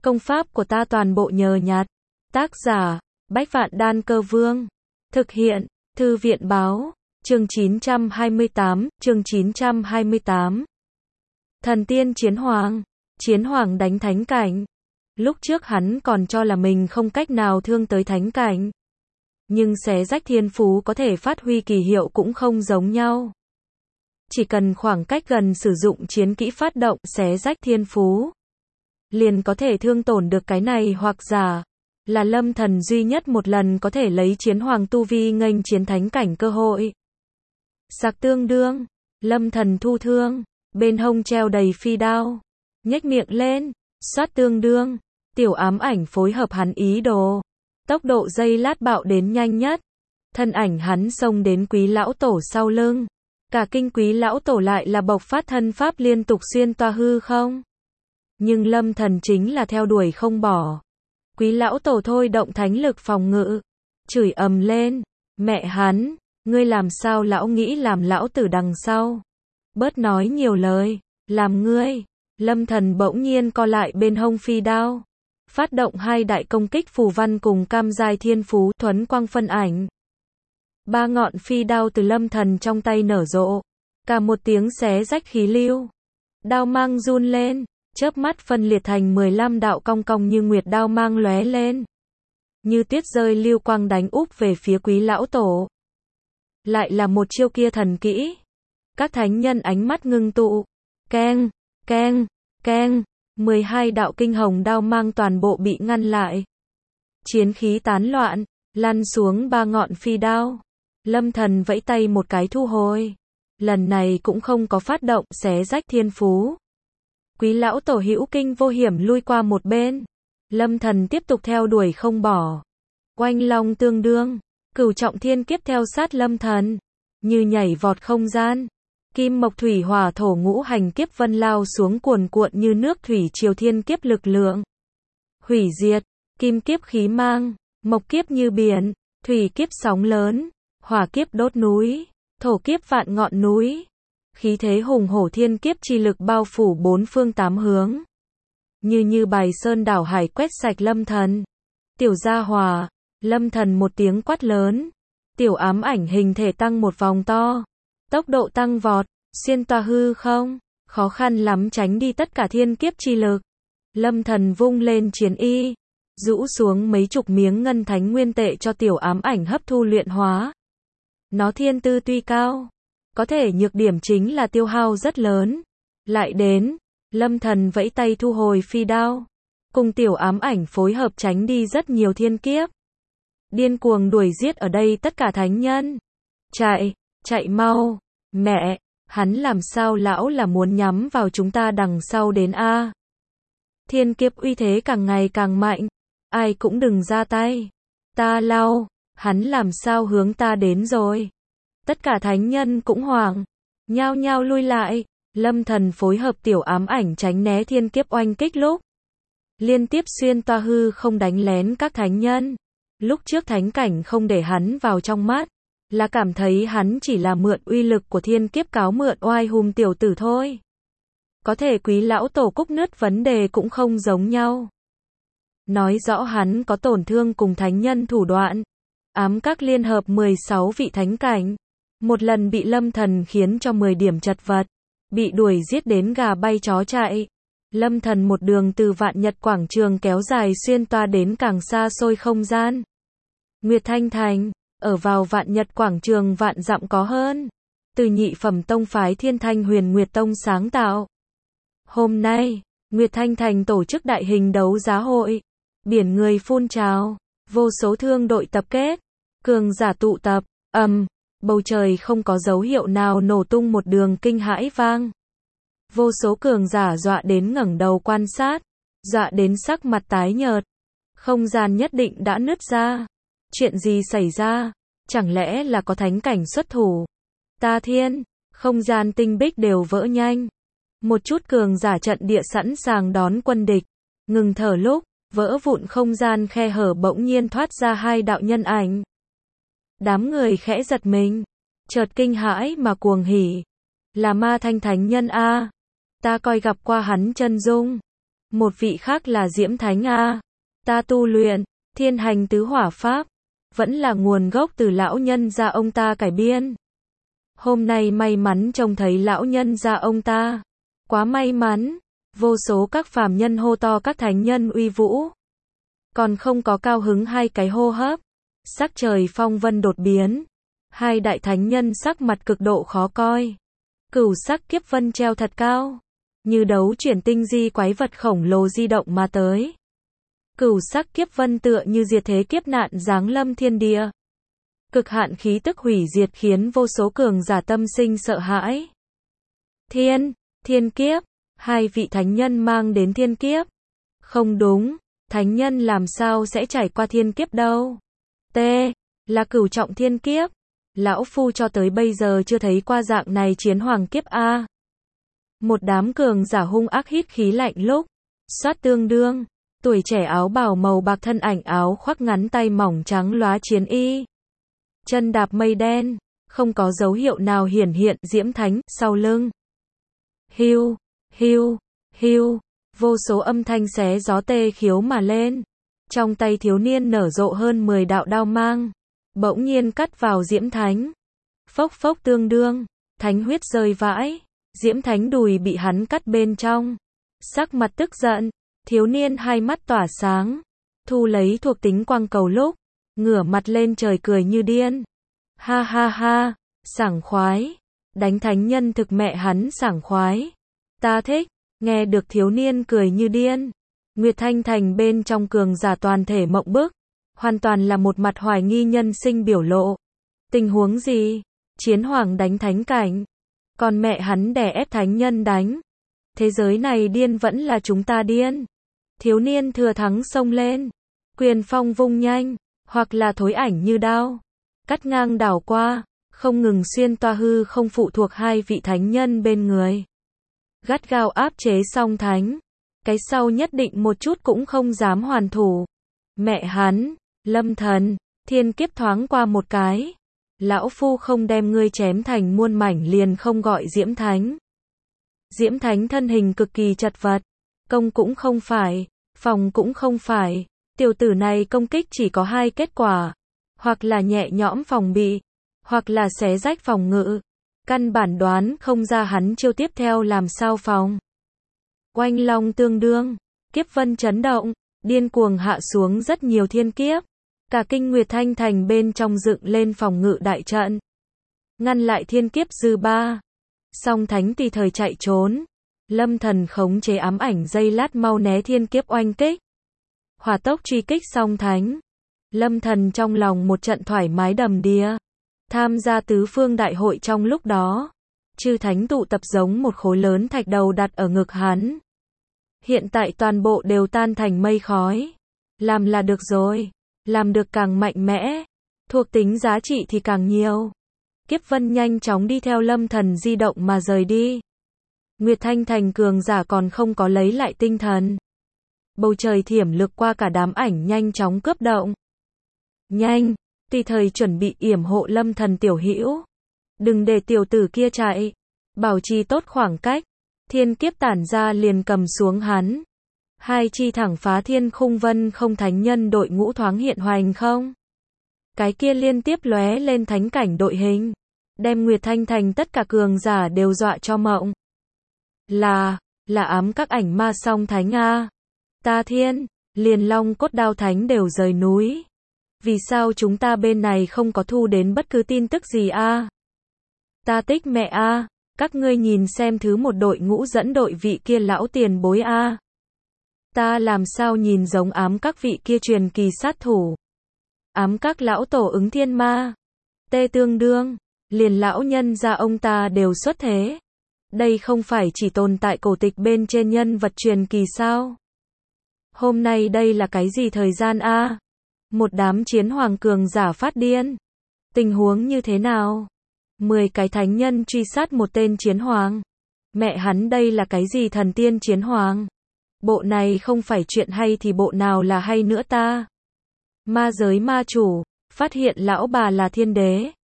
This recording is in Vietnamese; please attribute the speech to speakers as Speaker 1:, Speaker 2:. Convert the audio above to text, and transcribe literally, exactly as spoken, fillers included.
Speaker 1: Công pháp của ta toàn bộ nhờ nhặt. Tác giả, Bách Vạn Đan Cơ Vương. Thực hiện, Thư viện Báo. Chương chín trăm hai mươi tám, chương chín trăm hai mươi tám. Thần tiên chiến hoàng. Chiến hoàng đánh thánh cảnh. Lúc trước hắn còn cho là mình không cách nào thương tới thánh cảnh. Nhưng xé rách thiên phú có thể phát huy kỳ hiệu cũng không giống nhau. Chỉ cần khoảng cách gần sử dụng chiến kỹ phát động xé rách thiên phú, liền có thể thương tổn được cái này hoặc giả là Lâm Thần duy nhất một lần có thể lấy chiến hoàng tu vi nghênh chiến thánh cảnh cơ hội. Sạc tương đương, Lâm Thần thu thương, bên hông treo đầy phi đao, nhếch miệng lên, xoát tương đương, tiểu ám ảnh phối hợp hắn ý đồ. Tốc độ giây lát bạo đến nhanh nhất. Thân ảnh hắn xông đến Quý lão tổ sau lưng. Cả kinh Quý lão tổ lại là bộc phát thân pháp liên tục xuyên toa hư không. Nhưng Lâm Thần chính là theo đuổi không bỏ. Quý lão tổ thôi động thánh lực phòng ngự, chửi ầm lên, mẹ hắn, ngươi làm sao lão nghĩ làm lão tử đằng sau. Bớt nói nhiều lời, làm ngươi. Lâm Thần bỗng nhiên co lại bên hông phi đao. Phát động hai đại công kích phù văn cùng cam giai thiên phú thuấn quang phân ảnh. Ba ngọn phi đao từ Lâm Thần trong tay nở rộ. Cả một tiếng xé rách khí lưu. Đao mang run lên, chớp mắt phân liệt thành mười lăm đạo cong cong như nguyệt đao mang lóe lên. Như tuyết rơi lưu quang đánh úp về phía Quý lão tổ. Lại là một chiêu kia thần kỹ. Các thánh nhân ánh mắt ngưng tụ. Keng, keng, keng. mười hai đạo kinh hồng đao mang toàn bộ bị ngăn lại. Chiến khí tán loạn, lăn xuống ba ngọn phi đao. Lâm Thần vẫy tay một cái thu hồi. Lần này cũng không có phát động xé rách thiên phú. Quý lão tổ hữu kinh vô hiểm lui qua một bên. Lâm Thần tiếp tục theo đuổi không bỏ. Oanh long tương đương, cửu trọng thiên kiếp theo sát Lâm Thần. Như nhảy vọt không gian. Kim mộc thủy hỏa thổ ngũ hành kiếp vân lao xuống cuồn cuộn như nước thủy triều thiên kiếp lực lượng. Hủy diệt, kim kiếp khí mang, mộc kiếp như biển, thủy kiếp sóng lớn, hỏa kiếp đốt núi, thổ kiếp vạn ngọn núi. Khí thế hùng hổ thiên kiếp chi lực bao phủ bốn phương tám hướng. Như như bài sơn đảo hải quét sạch Lâm Thần. Tiểu gia hòa, Lâm Thần một tiếng quát lớn. Tiểu ám ảnh hình thể tăng một vòng to. Tốc độ tăng vọt, xuyên toa hư không, khó khăn lắm tránh đi tất cả thiên kiếp chi lực. Lâm Thần vung lên chiến y, rũ xuống mấy chục miếng ngân thánh nguyên tệ cho tiểu ám ảnh hấp thu luyện hóa. Nó thiên tư tuy cao, có thể nhược điểm chính là tiêu hao rất lớn. Lại đến, Lâm Thần vẫy tay thu hồi phi đao, cùng tiểu ám ảnh phối hợp tránh đi rất nhiều thiên kiếp. Điên cuồng đuổi giết ở đây tất cả thánh nhân. Chạy, chạy mau, mẹ, hắn làm sao lão là muốn nhắm vào chúng ta đằng sau đến a. Thiên kiếp uy thế càng ngày càng mạnh, ai cũng đừng ra tay. Ta lao, hắn làm sao hướng ta đến rồi. Tất cả thánh nhân cũng hoảng, nhao nhao lui lại. Lâm Thần phối hợp tiểu ám ảnh tránh né thiên kiếp oanh kích lúc liên tiếp xuyên toa hư không đánh lén các thánh nhân. Lúc trước thánh cảnh không để hắn vào trong mắt, là cảm thấy hắn chỉ là mượn uy lực của thiên kiếp cáo mượn oai hùng tiểu tử thôi. Có thể Quý lão tổ cúc nứt vấn đề cũng không giống nhau. Nói rõ hắn có tổn thương cùng thánh nhân thủ đoạn. Ám các liên hợp mười sáu vị thánh cảnh. Một lần bị Lâm Thần khiến cho mười điểm chật vật. Bị đuổi giết đến gà bay chó chạy. Lâm Thần một đường từ Vạn Nhật Quảng Trường kéo dài xuyên toa đến càng xa xôi không gian. Nguyệt Thanh Thành, ở vào Vạn Nhật Quảng Trường vạn dặm có hơn. Từ nhị phẩm tông phái Thiên Thanh Huyền Nguyệt Tông sáng tạo. Hôm nay, Nguyệt Thanh Thành tổ chức đại hình đấu giá hội. Biển người phun trào, vô số thương đội tập kết, cường giả tụ tập, ầm, um, bầu trời không có dấu hiệu nào nổ tung một đường kinh hãi vang. Vô số cường giả dọa đến ngẩng đầu quan sát, dọa đến sắc mặt tái nhợt. Không gian nhất định đã nứt ra. Chuyện gì xảy ra? Chẳng lẽ là có thánh cảnh xuất thủ? Ta thiên, không gian tinh bích đều vỡ nhanh. Một chút cường giả trận địa sẵn sàng đón quân địch. Ngừng thở lúc, vỡ vụn không gian khe hở bỗng nhiên thoát ra hai đạo nhân ảnh. Đám người khẽ giật mình, chợt kinh hãi mà cuồng hỉ. Là Ma Thanh thánh nhân a. Ta coi gặp qua hắn chân dung. Một vị khác là Diễm Thánh a. Ta tu luyện Thiên Hành Tứ Hỏa Pháp, vẫn là nguồn gốc từ lão nhân gia ông ta cải biên. Hôm nay may mắn trông thấy lão nhân gia ông ta. Quá may mắn. Vô số các phàm nhân hô to các thánh nhân uy vũ. Còn không có cao hứng hai cái hô hấp. Sắc trời phong vân đột biến. Hai đại thánh nhân sắc mặt cực độ khó coi. Cửu sắc kiếp vân treo thật cao. Như đấu chuyển tinh di quái vật khổng lồ di động mà tới. Cửu sắc kiếp vân tựa như diệt thế kiếp nạn giáng lâm thiên địa. Cực hạn khí tức hủy diệt khiến vô số cường giả tâm sinh sợ hãi. Thiên, thiên kiếp, hai vị thánh nhân mang đến thiên kiếp. Không đúng, thánh nhân làm sao sẽ trải qua thiên kiếp đâu. T, là cửu trọng thiên kiếp. Lão Phu cho tới bây giờ chưa thấy qua dạng này chiến hoàng kiếp a. Một đám cường giả hung ác hít khí lạnh lúc. Xoát tương đương. Tuổi trẻ áo bào màu bạc thân ảnh áo khoác ngắn tay mỏng trắng lóa chiến y. Chân đạp mây đen. Không có dấu hiệu nào hiển hiện Diễm Thánh sau lưng. Hiu, hiu, hiu. Vô số âm thanh xé gió tê khiếu mà lên. Trong tay thiếu niên nở rộ hơn mười đạo đao mang. Bỗng nhiên cắt vào Diễm Thánh. Phốc phốc tương đương. Thánh huyết rơi vãi. Diễm Thánh đùi bị hắn cắt bên trong. Sắc mặt tức giận. Thiếu niên hai mắt tỏa sáng. Thu lấy thuộc tính quang cầu lúc. Ngửa mặt lên trời cười như điên. Ha ha ha. Sảng khoái. Đánh thánh nhân thực mẹ hắn sảng khoái. Ta thích. Nghe được thiếu niên cười như điên. Nguyệt Thanh Thành bên trong cường giả toàn thể mộng bức. Hoàn toàn là một mặt hoài nghi nhân sinh biểu lộ. Tình huống gì? Chiến hoàng đánh thánh cảnh. Còn mẹ hắn đè ép thánh nhân đánh. Thế giới này điên vẫn là chúng ta điên. Thiếu niên thừa thắng xông lên. Quyền phong vung nhanh. Hoặc là thối ảnh như đao. Cắt ngang đảo qua. Không ngừng xuyên toa hư không phụ thuộc hai vị thánh nhân bên người. Gắt gao áp chế song thánh. Cái sau nhất định một chút cũng không dám hoàn thủ. Mẹ hắn, Lâm Thần, thiên kiếp thoáng qua một cái. Lão Phu không đem ngươi chém thành muôn mảnh liền không gọi Diễm Thánh. Diễm Thánh thân hình cực kỳ chật vật. Công cũng không phải, phòng cũng không phải. Tiểu tử này công kích chỉ có hai kết quả. Hoặc là nhẹ nhõm phòng bị, hoặc là xé rách phòng ngự. Căn bản đoán không ra hắn chiêu tiếp theo làm sao phòng. Oanh long tương đương, kiếp vân chấn động, điên cuồng hạ xuống rất nhiều thiên kiếp. Cả kinh Nguyệt Thanh Thành bên trong dựng lên phòng ngự đại trận. Ngăn lại thiên kiếp dư ba. Song thánh tùy thời chạy trốn. Lâm Thần khống chế ám ảnh dây lát mau né thiên kiếp oanh kích. Hỏa tốc truy kích song thánh. Lâm Thần trong lòng một trận thoải mái đầm đìa. Tham gia tứ phương đại hội trong lúc đó. Chư thánh tụ tập giống một khối lớn thạch đầu đặt ở ngực hắn. Hiện tại toàn bộ đều tan thành mây khói. Làm là được rồi. Làm được càng mạnh mẽ. Thuộc tính giá trị thì càng nhiều. Kiếp vân nhanh chóng đi theo Lâm Thần di động mà rời đi. Nguyệt Thanh Thành cường giả còn không có lấy lại tinh thần. Bầu trời thiểm lực qua cả đám ảnh nhanh chóng cướp động. Nhanh, tùy thời chuẩn bị yểm hộ Lâm Thần tiểu hữu. Đừng để tiểu tử kia chạy. Bảo trì tốt khoảng cách. Thiên kiếp tản ra liền cầm xuống hắn. Hai chi thẳng phá thiên khung vân không thánh nhân đội ngũ thoáng hiện hoành không. Cái kia liên tiếp lóe lên thánh cảnh đội hình. Đem Nguyệt Thanh Thành tất cả cường giả đều dọa cho mộng. Là, là ám các ảnh ma song thánh a. Ta thiên, liền long cốt đao thánh đều rời núi. Vì sao chúng ta bên này không có thu đến bất cứ tin tức gì a? Ta tích mẹ a, các ngươi nhìn xem thứ một đội ngũ dẫn đội vị kia lão tiền bối a. Ta làm sao nhìn giống ám các vị kia truyền kỳ sát thủ. Ám các lão tổ ứng thiên ma. Tê tương đương, liền lão nhân gia ông ta đều xuất thế. Đây không phải chỉ tồn tại cổ tịch bên trên nhân vật truyền kỳ sao? Hôm nay đây là cái gì thời gian a? Một đám chiến hoàng cường giả phát điên. Tình huống như thế nào? Mười cái thánh nhân truy sát một tên chiến hoàng. Mẹ hắn đây là cái gì thần tiên chiến hoàng? Bộ này không phải chuyện hay thì bộ nào là hay nữa ta? Ma giới ma chủ, phát hiện lão bà là thiên đế.